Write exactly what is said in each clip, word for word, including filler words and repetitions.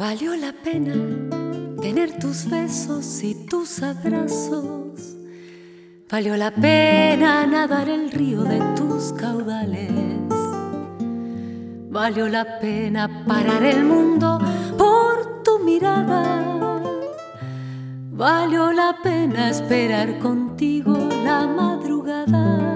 Valió la pena tener tus besos y tus abrazos. Valió la pena nadar el río de tus caudales. Valió la pena parar el mundo por tu mirada. Valió la pena esperar contigo la madrugada.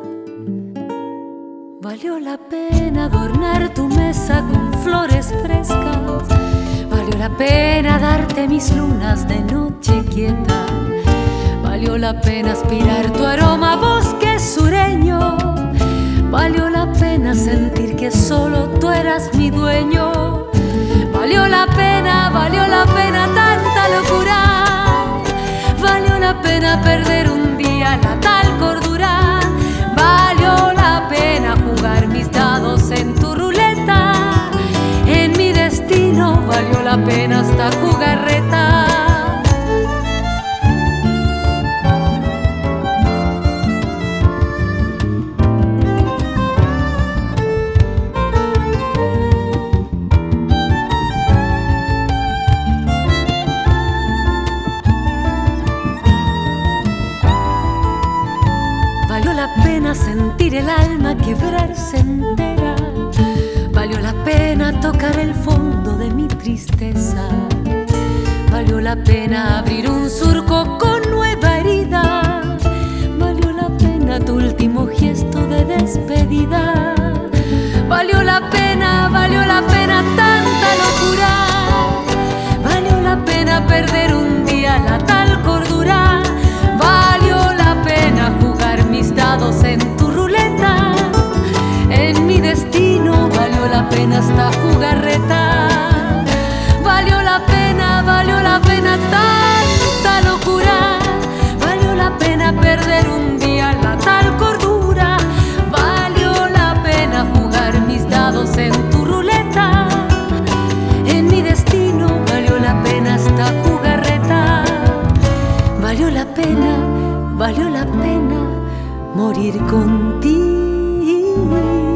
Valió la pena adornar tu mesa con flores frescas. Valió la pena darte mis lunas de noche quieta. Valió la pena aspirar tu aroma a bosque sureño. Valió la pena sentir que solo tú eras mi dueño. Valió la pena, valió la pena tanta locura. Valió la pena perder un día la tal cordura. Valió la pena jugar mis dados en tu ruleta. En mi destino valió la pena esta jugarreta. Valió la pena sentir el alma quebrarse entera. Valió la pena tocar el fondo de mi tristeza. Valió la pena abrir un surco con nueva herida. Valió la pena tu último gesto de despedida. Valió la pena, valió la pena tanta locura. Valió la pena perder un día la tal cordura. Valió la pena jugar mis dados en tu ruleta. En mi destino valió la pena esta jugarreta. Valió la pena, valió la pena tanta locura. Valió la pena perder un día la tal cordura. Valió la pena jugar mis dados en tu ruleta. En mi destino valió la pena esta jugarreta. Valió la pena, valió la pena morir contigo.